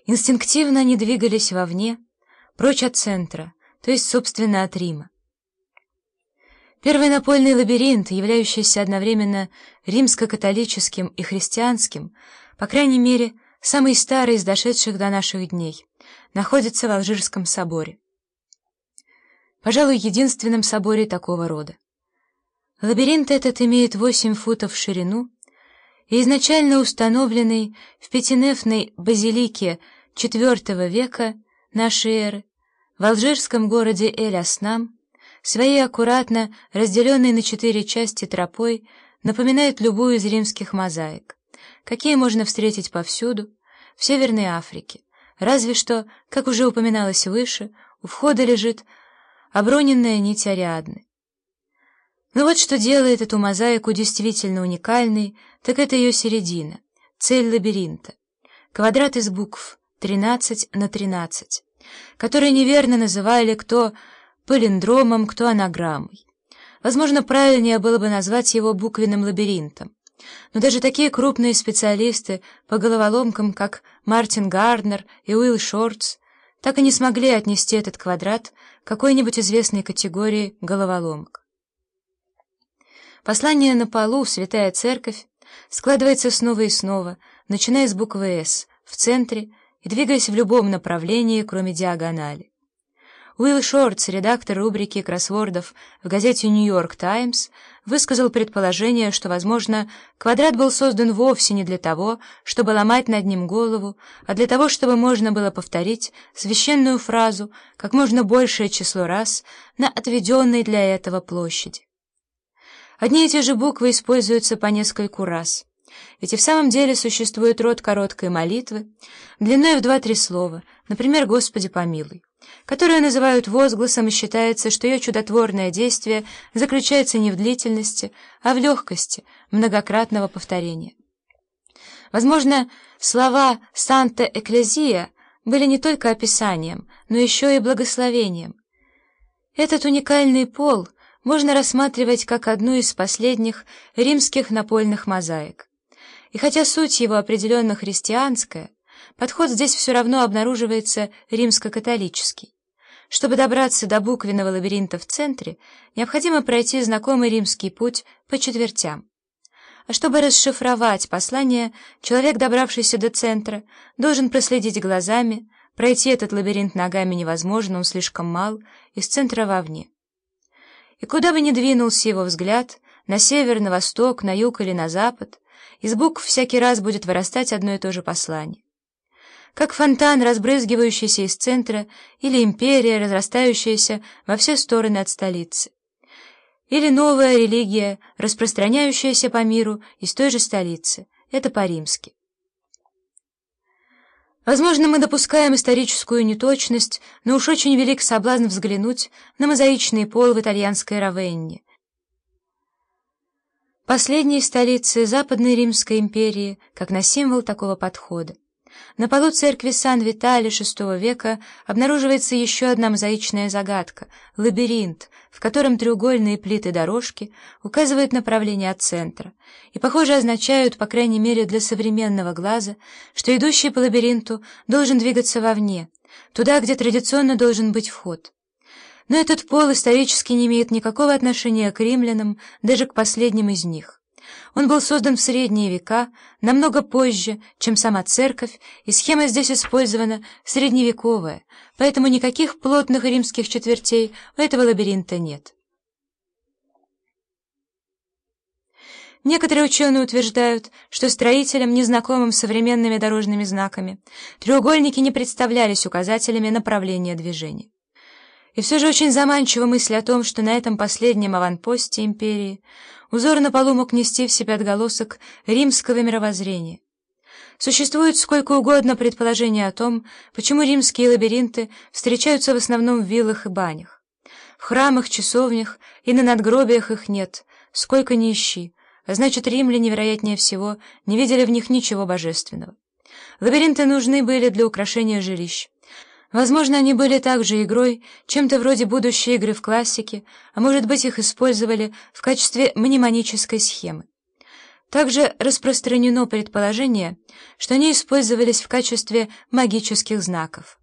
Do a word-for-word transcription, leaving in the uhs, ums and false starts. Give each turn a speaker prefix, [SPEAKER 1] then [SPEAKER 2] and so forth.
[SPEAKER 1] Инстинктивно они двигались вовне, прочь от центра, то есть, собственно, от Рима. Первый напольный лабиринт, являющийся одновременно римско-католическим и христианским, по крайней мере, самый старый из дошедших до наших дней, находится в Алжирском соборе. Пожалуй, единственном соборе такого рода. Лабиринт этот имеет восемь футов в ширину и изначально установленный в пятинефной базилике четвёртого века нашей эры в алжирском городе Эль-Аснам, своей аккуратно разделенной на четыре части тропой, напоминает любую из римских мозаик, какие можно встретить повсюду, в Северной Африке, разве что, как уже упоминалось выше, у входа лежит оброненная нить Ариадны. Но вот что делает эту мозаику действительно уникальной, так это ее середина, цель лабиринта, квадрат из букв тринадцать на тринадцать, который неверно называли кто палиндромом, кто анаграммой. Возможно, правильнее было бы назвать его буквенным лабиринтом, но даже такие крупные специалисты по головоломкам, как Мартин Гарднер и Уилл Шортс, так и не смогли отнести этот квадрат к какой-нибудь известной категории головоломок. Послание на полу «Святая Церковь» складывается снова и снова, начиная с буквы «С» в центре и двигаясь в любом направлении, кроме диагонали. Уилл Шортс, редактор рубрики кроссвордов в газете «Нью-Йорк Таймс», высказал предположение, что, возможно, квадрат был создан вовсе не для того, чтобы ломать над ним голову, а для того, чтобы можно было повторить священную фразу как можно большее число раз на отведенной для этого площади. Одни и те же буквы используются по нескольку раз, ведь и в самом деле существует род короткой молитвы, длиной в два-три слова, например, «Господи помилуй», которую называют возгласом, и считается, что ее чудотворное действие заключается не в длительности, а в легкости многократного повторения. Возможно, слова «Санта Экклезия» были не только описанием, но еще и благословением. Этот уникальный пол можно рассматривать как одну из последних римских напольных мозаик. И хотя суть его определенно христианская, подход здесь все равно обнаруживается римско-католический. Чтобы добраться до буквенного лабиринта в центре, необходимо пройти знакомый римский путь по четвертям. А чтобы расшифровать послание, человек, добравшийся до центра, должен проследить глазами, пройти этот лабиринт ногами невозможно, он слишком мал, из центра вовне. И куда бы ни двинулся его взгляд, на север, на восток, на юг или на запад, из букв всякий раз будет вырастать одно и то же послание. Как фонтан, разбрызгивающийся из центра, или империя, разрастающаяся во все стороны от столицы. Или новая религия, распространяющаяся по миру из той же столицы. Это по-римски. Возможно, мы допускаем историческую неточность, но уж очень велик соблазн взглянуть на мозаичный пол в итальянской Равенне, последней столице Западной Римской империи, как на символ такого подхода. На полу церкви Сан-Витале шестого века обнаруживается еще одна мозаичная загадка — лабиринт, в котором треугольные плиты дорожки указывают направление от центра и, похоже, означают, по крайней мере для современного глаза, что идущий по лабиринту должен двигаться вовне, туда, где традиционно должен быть вход. Но этот пол исторически не имеет никакого отношения к римлянам, даже к последним из них. Он был создан в средние века, намного позже, чем сама церковь, и схема здесь использована средневековая, поэтому никаких плотных римских четвертей у этого лабиринта нет. Некоторые ученые утверждают, что строителям, незнакомым с современными дорожными знаками, треугольники не представлялись указателями направления движения. И все же очень заманчива мысль о том, что на этом последнем аванпосте империи узор на полу мог нести в себе отголосок римского мировоззрения. Существует сколько угодно предположений о том, почему римские лабиринты встречаются в основном в виллах и банях. В храмах, часовнях и на надгробиях их нет, сколько ни ищи, а значит, римляне, вероятнее всего, не видели в них ничего божественного. Лабиринты нужны были для украшения жилищ. Возможно, они были также игрой, чем-то вроде будущей игры в классике, а может быть, их использовали в качестве мнемонической схемы. Также распространено предположение, что они использовались в качестве магических знаков.